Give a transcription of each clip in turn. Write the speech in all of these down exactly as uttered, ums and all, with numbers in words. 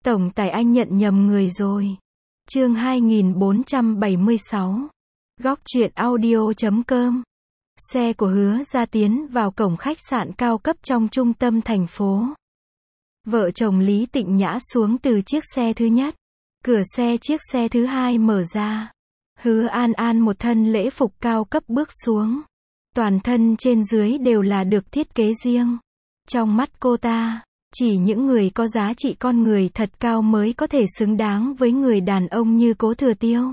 Tổng tài anh nhận nhầm người rồi. Chương hai nghìn bốn trăm bảy mươi sáu. Góc truyện audio chấm com. Xe của Hứa Gia tiến vào cổng khách sạn cao cấp trong trung tâm thành phố. Vợ chồng Lý Tịnh Nhã xuống từ chiếc xe thứ nhất. Cửa xe chiếc xe thứ hai mở ra. Hứa An An một thân lễ phục cao cấp bước xuống. Toàn thân trên dưới đều là được thiết kế riêng. Trong mắt cô ta, chỉ những người có giá trị con người thật cao mới có thể xứng đáng với người đàn ông như Cố Thừa Tiêu.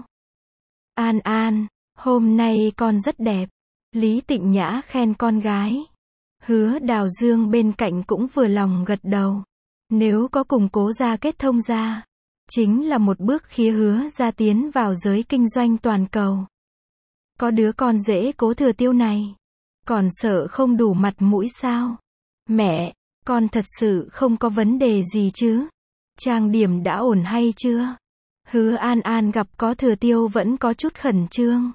An An, hôm nay con rất đẹp. Lý Tịnh Nhã khen con gái. Hứa Đào Dương bên cạnh cũng vừa lòng gật đầu. Nếu có cùng Cố gia kết thông ra, chính là một bước khi Hứa gia tiến vào giới kinh doanh toàn cầu. Có đứa con rể Cố Thừa Tiêu này, còn sợ không đủ mặt mũi sao? Mẹ, con thật sự không có vấn đề gì chứ? Trang điểm đã ổn hay chưa? Hứa An An gặp Cố Thừa Tiêu vẫn có chút khẩn trương.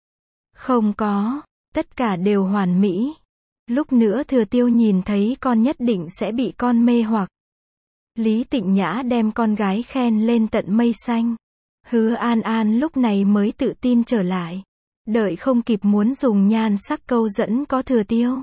Không có, tất cả đều hoàn mỹ. Lúc nữa Thừa Tiêu nhìn thấy con nhất định sẽ bị con mê hoặc. Lý Tịnh Nhã đem con gái khen lên tận mây xanh. Hứa An An lúc này mới tự tin trở lại. Đợi không kịp muốn dùng nhan sắc câu dẫn Cố Thừa Tiêu.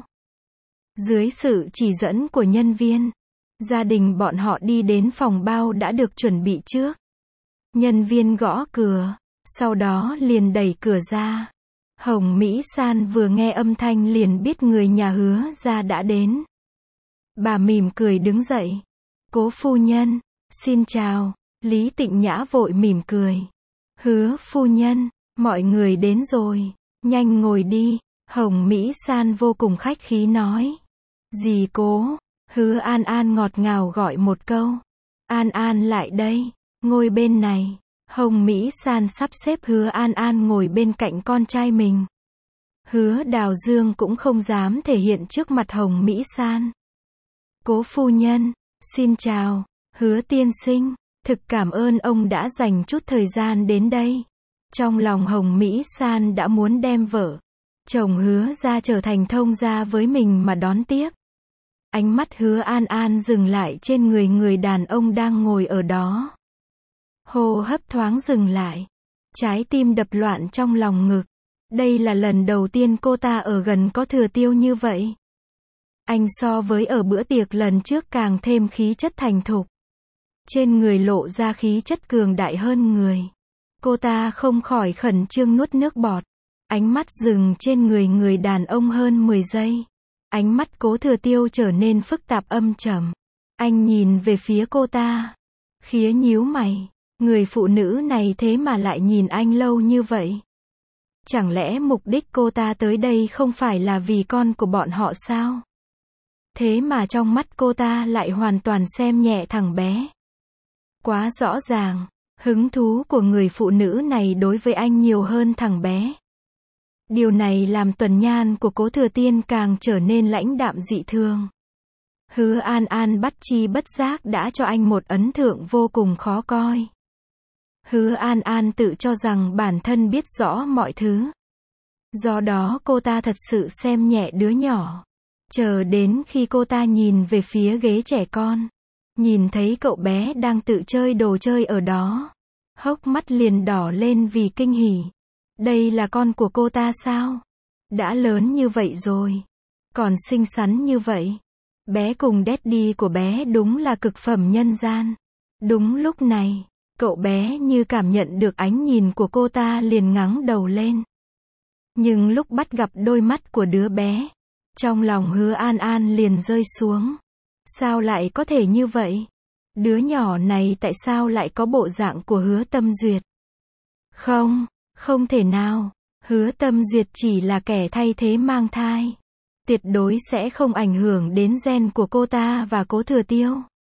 Dưới sự chỉ dẫn của nhân viên, gia đình bọn họ đi đến phòng bao đã được chuẩn bị trước. Nhân viên gõ cửa, sau đó liền đẩy cửa ra. Hồng Mỹ San vừa nghe âm thanh liền biết người nhà Hứa gia đã đến. Bà mỉm cười đứng dậy. Cố phu nhân, xin chào. Lý Tịnh Nhã vội mỉm cười. Hứa phu nhân, mọi người đến rồi, nhanh ngồi đi. Hồng Mỹ San vô cùng khách khí nói. Dì Cố. Hứa An An ngọt ngào gọi một câu. An An lại đây, ngồi bên này. Hồng Mỹ San sắp xếp Hứa An An ngồi bên cạnh con trai mình. Hứa Đào Dương cũng không dám thể hiện trước mặt Hồng Mỹ San. Cố phu nhân, xin chào. Hứa tiên sinh, thực cảm ơn ông đã dành chút thời gian đến đây. Trong lòng Hồng Mỹ San đã muốn đem vợ chồng Hứa gia trở thành thông gia với mình mà đón tiếp. Ánh mắt Hứa An An dừng lại trên người người đàn ông đang ngồi ở đó. Hô hấp thoáng dừng lại. Trái tim đập loạn trong lòng ngực. Đây là lần đầu tiên cô ta ở gần Cố Thừa Tiêu như vậy. Anh so với ở bữa tiệc lần trước càng thêm khí chất thành thục. Trên người lộ ra khí chất cường đại hơn người. Cô ta không khỏi khẩn trương nuốt nước bọt. Ánh mắt dừng trên người người đàn ông hơn mười giây. Ánh mắt Cố Thừa Tiêu trở nên phức tạp âm trầm. Anh nhìn về phía cô ta. Khía nhíu mày. Người phụ nữ này thế mà lại nhìn anh lâu như vậy. Chẳng lẽ mục đích cô ta tới đây không phải là vì con của bọn họ sao? Thế mà trong mắt cô ta lại hoàn toàn xem nhẹ thằng bé. Quá rõ ràng, hứng thú của người phụ nữ này đối với anh nhiều hơn thằng bé. Điều này làm tuần nhan của Cố Thừa Tiên càng trở nên lãnh đạm dị thường. Hứa An An bất chi bất giác đã cho anh một ấn tượng vô cùng khó coi. Hứa An An tự cho rằng bản thân biết rõ mọi thứ. Do đó cô ta thật sự xem nhẹ đứa nhỏ. Chờ đến khi cô ta nhìn về phía ghế trẻ con, nhìn thấy cậu bé đang tự chơi đồ chơi ở đó, hốc mắt liền đỏ lên vì kinh hỉ. Đây là con của cô ta sao? Đã lớn như vậy rồi, còn xinh xắn như vậy. Bé cùng daddy của bé đúng là cực phẩm nhân gian. Đúng lúc này, cậu bé như cảm nhận được ánh nhìn của cô ta liền ngẩng đầu lên. Nhưng lúc bắt gặp đôi mắt của đứa bé, trong lòng Hứa An An liền rơi xuống. Sao lại có thể như vậy? Đứa nhỏ này tại sao lại có bộ dạng của Hứa Tâm Duyệt? Không, không thể nào. Hứa Tâm Duyệt chỉ là kẻ thay thế mang thai. Tuyệt đối sẽ không ảnh hưởng đến gen của cô ta và Cố Thừa Tiêu.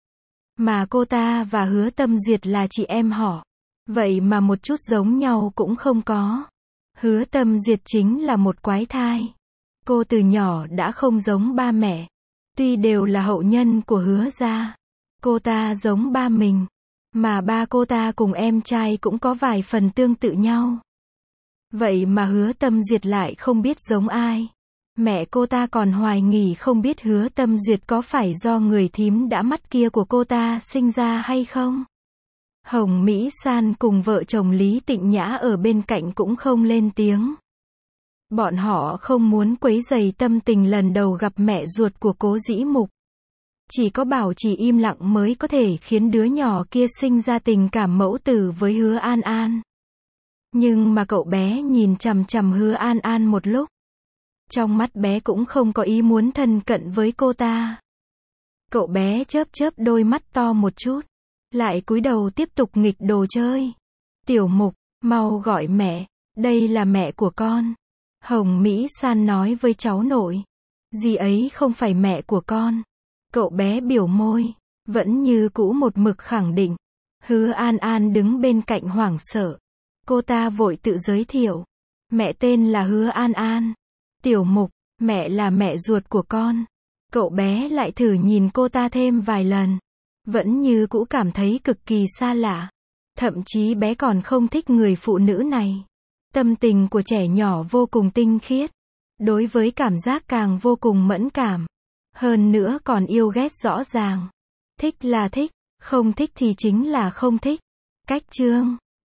Mà cô ta và Hứa Tâm Duyệt là chị em họ. Vậy mà một chút giống nhau cũng không có. Hứa Tâm Duyệt chính là một quái thai. Cô từ nhỏ đã không giống ba mẹ. Tuy đều là hậu nhân của Hứa gia, cô ta giống ba mình. Mà ba cô ta cùng em trai cũng có vài phần tương tự nhau. Vậy mà Hứa Tâm Duyệt lại không biết giống ai. Mẹ cô ta còn hoài nghi không biết Hứa Tâm Duyệt có phải do người thím đã mắt kia của cô ta sinh ra hay không. Hồng Mỹ San cùng vợ chồng Lý Tịnh Nhã ở bên cạnh cũng không lên tiếng. Bọn họ không muốn quấy rầy tâm tình lần đầu gặp mẹ ruột của Cố Dĩ Mục. Chỉ có bảo trì im lặng mới có thể khiến đứa nhỏ kia sinh ra tình cảm mẫu tử với Hứa An An. Nhưng mà cậu bé nhìn chằm chằm Hứa An An một lúc. Trong mắt bé cũng không có ý muốn thân cận với cô ta. Cậu bé chớp chớp đôi mắt to một chút. Lại cúi đầu tiếp tục nghịch đồ chơi. Tiểu Mục, mau gọi mẹ, đây là mẹ của con. Hồng Mỹ San nói với cháu nội. Dì ấy không phải mẹ của con. Cậu bé biểu môi, vẫn như cũ một mực khẳng định. Hứa An An đứng bên cạnh hoảng sợ. Cô ta vội tự giới thiệu. Mẹ tên là Hứa An An. Tiểu Mục, mẹ là mẹ ruột của con. Cậu bé lại thử nhìn cô ta thêm vài lần. Vẫn như cũ cảm thấy cực kỳ xa lạ. Thậm chí bé còn không thích người phụ nữ này. Tâm tình của trẻ nhỏ vô cùng tinh khiết. Đối với cảm giác càng vô cùng mẫn cảm. Hơn nữa còn yêu ghét rõ ràng. Thích là thích, không thích thì chính là không thích. Cách chương